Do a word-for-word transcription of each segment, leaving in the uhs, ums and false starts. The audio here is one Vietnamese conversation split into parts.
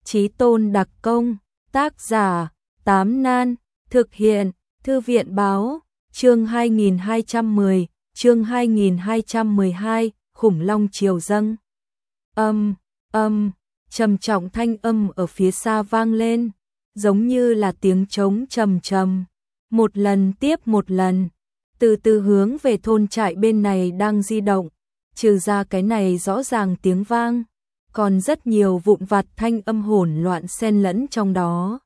Chí tôn đặc công, tác giả, Tám Nan, thực hiện, Thư viện báo, chương hai nghìn hai trăm mười, chương hai nghìn hai trăm mười hai, khủng long triều dâng. Âm, âm, trầm trọng thanh âm ở phía xa vang lên, giống như là tiếng trống trầm trầm, một lần tiếp một lần, từ từ hướng về thôn trại bên này đang di động, trừ ra cái này rõ ràng tiếng vang, còn rất nhiều vụn vặt thanh âm hỗn loạn xen lẫn trong đó.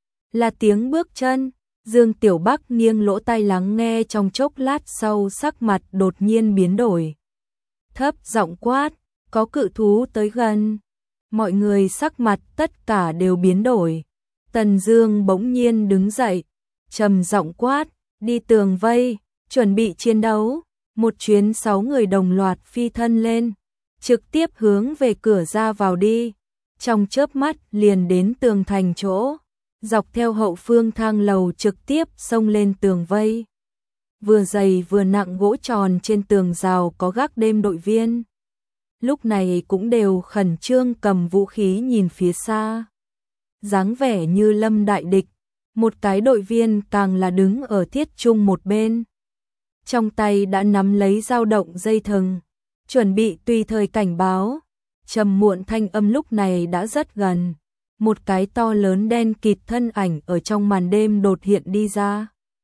Là tiếng bước chân, Dương Tiểu Bắc nghiêng lỗ tai lắng nghe trong chốc lát sau sắc mặt đột nhiên biến đổi. Thấp giọng quát, có cự thú tới gần. Mọi người sắc mặt tất cả đều biến đổi. Tần Dương bỗng nhiên đứng dậy, trầm giọng quát, đi tường vây, chuẩn bị chiến đấu. Một chuyến sáu người đồng loạt phi thân lên, trực tiếp hướng về cửa ra vào đi. Trong chớp mắt liền đến tường thành chỗ, dọc theo hậu phương thang lầu trực tiếp xông lên tường vây. Vừa dày vừa nặng gỗ tròn trên tường rào có gác đêm đội viên. Lúc này cũng đều khẩn trương cầm vũ khí nhìn phía xa. Dáng vẻ như lâm đại địch, một cái đội viên càng là đứng ở thiết trung một bên. Trong tay đã nắm lấy dao động dây thừng, chuẩn bị tùy thời cảnh báo. Trầm muộn thanh âm lúc này đã rất gần. Một cái to lớn đen kịt thân ảnh ở trong màn đêm đột hiện đi ra.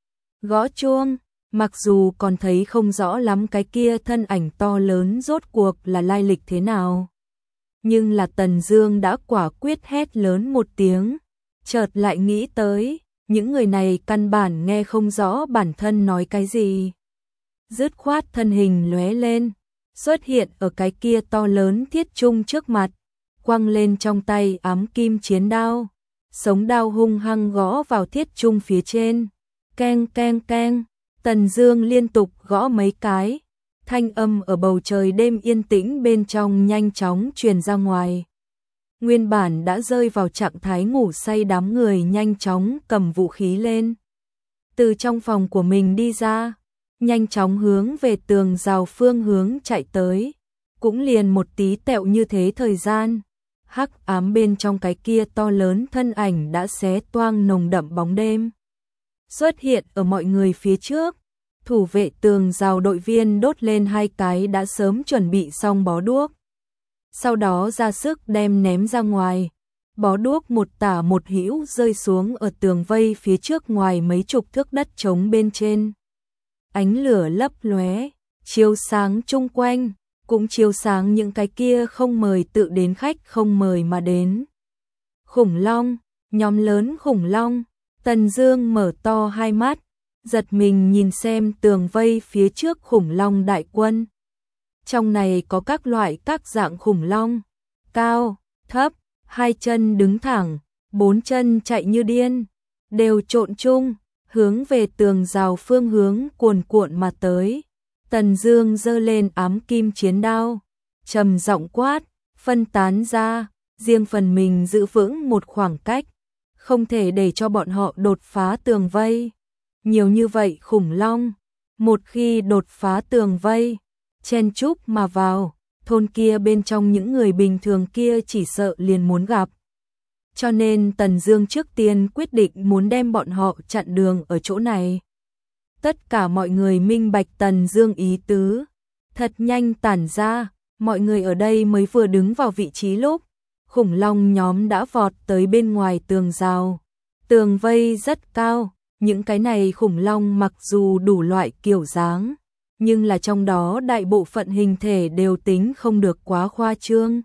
Gõ chuông, mặc dù còn thấy không rõ lắm cái kia thân ảnh to lớn rốt cuộc là lai lịch thế nào. Nhưng là Tần Dương đã quả quyết hét lớn một tiếng, chợt lại nghĩ tới, những người này căn bản nghe không rõ bản thân nói cái gì. Dứt khoát thân hình lóe lên, xuất hiện ở cái kia to lớn thiết trung trước mặt, quăng lên trong tay ám kim chiến đao, sống đao hung hăng gõ vào thiết trung phía trên. Keng keng keng, Tần Dương liên tục gõ mấy cái, thanh âm ở bầu trời đêm yên tĩnh bên trong nhanh chóng truyền ra ngoài. Nguyên bản đã rơi vào trạng thái ngủ say đám người nhanh chóng cầm vũ khí lên, từ trong phòng của mình đi ra, nhanh chóng hướng về tường rào phương hướng chạy tới. Cũng liền một tí tẹo như thế thời gian, hắc ám bên trong cái kia to lớn thân ảnh đã xé toang nồng đậm bóng đêm, xuất hiện ở mọi người phía trước. Thủ vệ tường rào đội viên đốt lên hai cái đã sớm chuẩn bị xong bó đuốc, sau đó ra sức đem ném ra ngoài. Bó đuốc một tả một hữu rơi xuống ở tường vây phía trước ngoài mấy chục thước đất trống bên trên. Ánh lửa lấp lóe, chiếu sáng chung quanh, cũng chiếu sáng những cái kia không mời tự đến khách không mời mà đến. Khủng long, nhóm lớn khủng long. Tần Dương mở to hai mắt, giật mình nhìn xem tường vây phía trước khủng long đại quân. Trong này có các loại các dạng khủng long, cao, thấp, hai chân đứng thẳng, bốn chân chạy như điên, đều trộn chung, hướng về tường rào phương hướng cuồn cuộn mà tới. Tần Dương giơ lên ám kim chiến đao, trầm giọng quát, phân tán ra, riêng phần mình giữ vững một khoảng cách, không thể để cho bọn họ đột phá tường vây. Nhiều như vậy khủng long, một khi đột phá tường vây, chen chúc mà vào, thôn kia bên trong những người bình thường kia chỉ sợ liền muốn gặp. Cho nên Tần Dương trước tiên quyết định muốn đem bọn họ chặn đường ở chỗ này. Tất cả mọi người minh bạch Tần Dương ý tứ, thật nhanh tản ra. Mọi người ở đây mới vừa đứng vào vị trí lúc, khủng long nhóm đã vọt tới bên ngoài tường rào. Tường vây rất cao, những cái này khủng long mặc dù đủ loại kiểu dáng, nhưng là trong đó đại bộ phận hình thể đều tính không được quá khoa trương.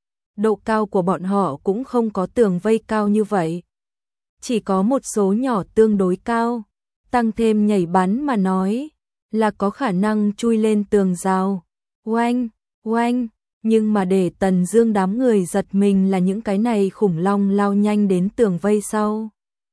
Độ cao của bọn họ cũng không có tường vây cao như vậy, chỉ có một số nhỏ tương đối cao, tăng thêm nhảy bắn mà nói, là có khả năng chui lên tường rào. Oanh, oanh, nhưng mà để Tần Dương đám người giật mình là những cái này khủng long lao nhanh đến tường vây sau.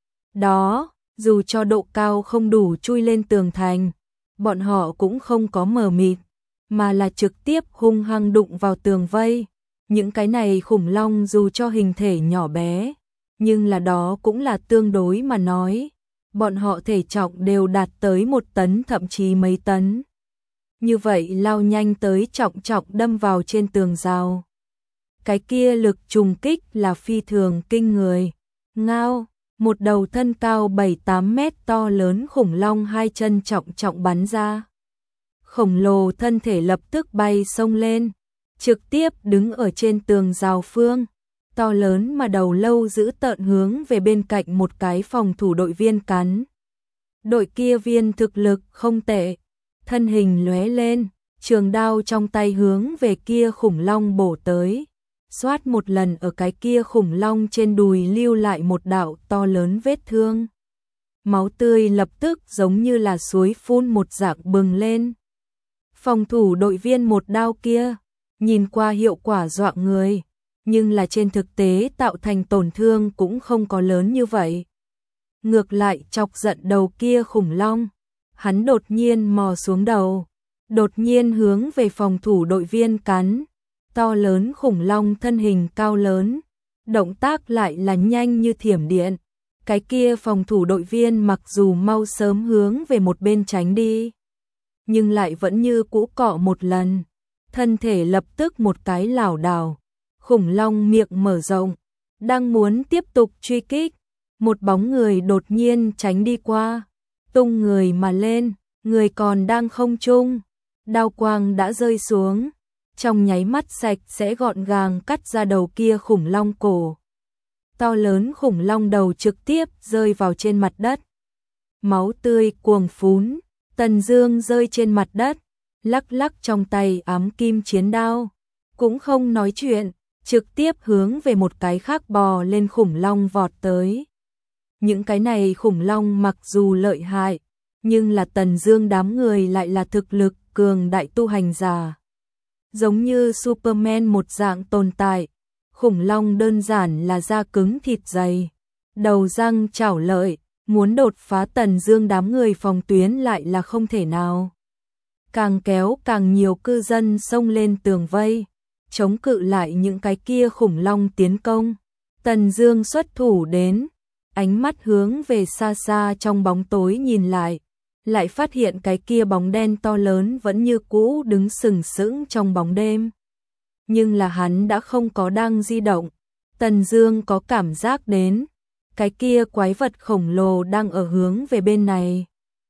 Đó, dù cho độ cao không đủ chui lên tường thành, bọn họ cũng không có mờ mịt, mà là trực tiếp hung hăng đụng vào tường vây. Những cái này khủng long dù cho hình thể nhỏ bé, nhưng là đó cũng là tương đối mà nói, bọn họ thể trọng đều đạt tới một tấn thậm chí mấy tấn. Như vậy lao nhanh tới trọng trọng đâm vào trên tường rào. cái kia lực trùng kích là phi thường kinh người. Ngao, một đầu thân cao bảy tám mét to lớn khủng long hai chân trọng trọng bắn ra. Khổng lồ thân thể lập tức bay xông lên, trực tiếp đứng ở trên tường rào phương, to lớn mà đầu lâu giữ tợn hướng về bên cạnh một cái phòng thủ đội viên cắn. Đội kia viên thực lực không tệ, thân hình lóe lên, trường đao trong tay hướng về kia khủng long bổ tới. Xoát một lần ở cái kia khủng long trên đùi lưu lại một đạo to lớn vết thương. Máu tươi lập tức giống như là suối phun một dạng bừng lên. Phòng thủ đội viên một đao kia, nhìn qua hiệu quả dọa người, nhưng là trên thực tế tạo thành tổn thương cũng không có lớn như vậy. Ngược lại chọc giận đầu kia khủng long, hắn đột nhiên mò xuống đầu, đột nhiên hướng về phòng thủ đội viên cắn. To lớn khủng long thân hình cao lớn, động tác lại là nhanh như thiểm điện. Cái kia phòng thủ đội viên mặc dù mau sớm hướng về một bên tránh đi, nhưng lại vẫn như cũ cọ một lần, thân thể lập tức một cái lảo đảo, khủng long miệng mở rộng, đang muốn tiếp tục truy kích, một bóng người đột nhiên tránh đi qua, tung người mà lên, người còn đang không trung, đao quang đã rơi xuống, trong nháy mắt sạch sẽ gọn gàng cắt ra đầu kia khủng long cổ. To lớn khủng long đầu trực tiếp rơi vào trên mặt đất. Máu tươi cuồng phún, Tần Dương rơi trên mặt đất, lắc lắc trong tay ám kim chiến đao, cũng không nói chuyện, trực tiếp hướng về một cái khác bò lên khủng long vọt tới. Những cái này khủng long mặc dù lợi hại, nhưng là Tần Dương đám người lại là thực lực cường đại tu hành giả. Giống như Superman một dạng tồn tại, khủng long đơn giản là da cứng thịt dày, đầu răng chảo lợi, muốn đột phá Tần Dương đám người phòng tuyến lại là không thể nào. Càng kéo càng nhiều cư dân xông lên tường vây, chống cự lại những cái kia khủng long tiến công. Tần Dương xuất thủ đến, ánh mắt hướng về xa xa trong bóng tối nhìn lại, lại phát hiện cái kia bóng đen to lớn vẫn như cũ đứng sừng sững trong bóng đêm. Nhưng là hắn đã không có đang di động. Tần Dương có cảm giác đến, cái kia quái vật khổng lồ đang ở hướng về bên này.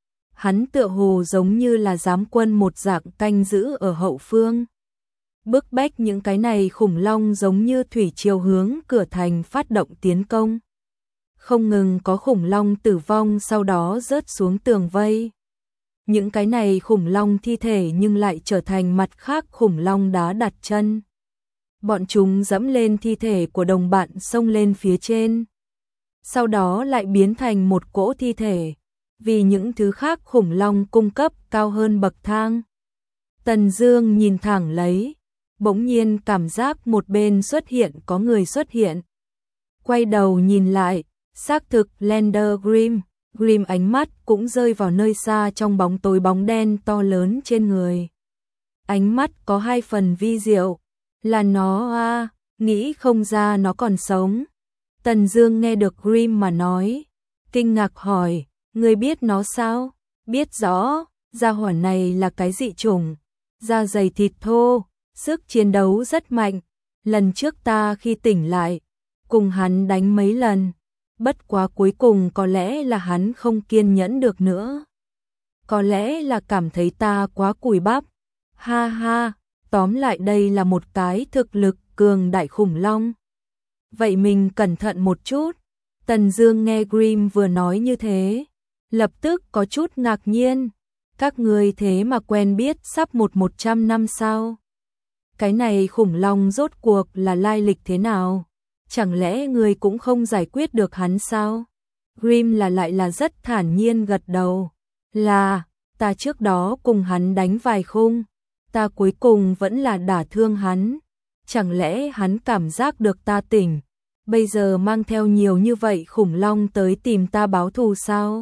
Hắn tựa hồ giống như là giám quân một dạng canh giữ ở hậu phương. Bức bách những cái này khủng long giống như thủy triều hướng cửa thành phát động tiến công. Không ngừng có khủng long tử vong sau đó rớt xuống tường vây. Những cái này khủng long thi thể nhưng lại trở thành mặt khác khủng long đá đặt chân. Bọn chúng dẫm lên thi thể của đồng bạn xông lên phía trên. Sau đó lại biến thành một cỗ thi thể, vì những thứ khác khủng long cung cấp cao hơn bậc thang. Tần Dương nhìn thẳng lấy, bỗng nhiên cảm giác một bên xuất hiện có người xuất hiện. Quay đầu nhìn lại, xác thực Lender Grimm, Grimm ánh mắt cũng rơi vào nơi xa trong bóng tối bóng đen to lớn trên người. Ánh mắt có hai phần vi diệu, là nó a, à, nghĩ không ra nó còn sống. Tần Dương nghe được Grimm mà nói, kinh ngạc hỏi, ngươi biết nó sao? Biết rõ, gia hỏa này là cái dị chủng, da dày thịt thô, sức chiến đấu rất mạnh. Lần trước ta khi tỉnh lại, cùng hắn đánh mấy lần, bất quá cuối cùng có lẽ là hắn không kiên nhẫn được nữa. Có lẽ là cảm thấy ta quá cùi bắp. Ha ha, tóm lại đây là một cái thực lực cường đại khủng long. Vậy mình cẩn thận một chút. Tần Dương nghe Grimm vừa nói như thế, lập tức có chút ngạc nhiên. Các ngươi thế mà quen biết sắp một một trăm năm sao? Cái này khủng long rốt cuộc là lai lịch thế nào? Chẳng lẽ ngươi cũng không giải quyết được hắn sao? Grimm là lại là rất thản nhiên gật đầu. Là, ta trước đó cùng hắn đánh vài khung, ta cuối cùng vẫn là đả thương hắn. Chẳng lẽ hắn cảm giác được ta tỉnh, bây giờ mang theo nhiều như vậy khủng long tới tìm ta báo thù sao?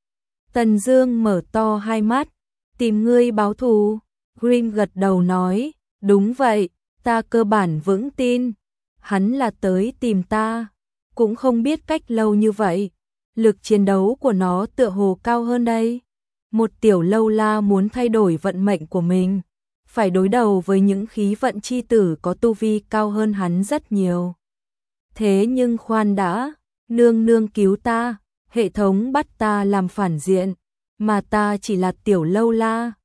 Tần Dương mở to hai mắt, tìm ngươi báo thù? Grimm gật đầu nói, đúng vậy, ta cơ bản vững tin. Hắn là tới tìm ta, cũng không biết cách lâu như vậy, lực chiến đấu của nó tựa hồ cao hơn đây. Một tiểu lâu la muốn thay đổi vận mệnh của mình, phải đối đầu với những khí vận chi tử có tu vi cao hơn hắn rất nhiều. Thế nhưng khoan đã, nương nương cứu ta, hệ thống bắt ta làm phản diện, mà ta chỉ là tiểu lâu la,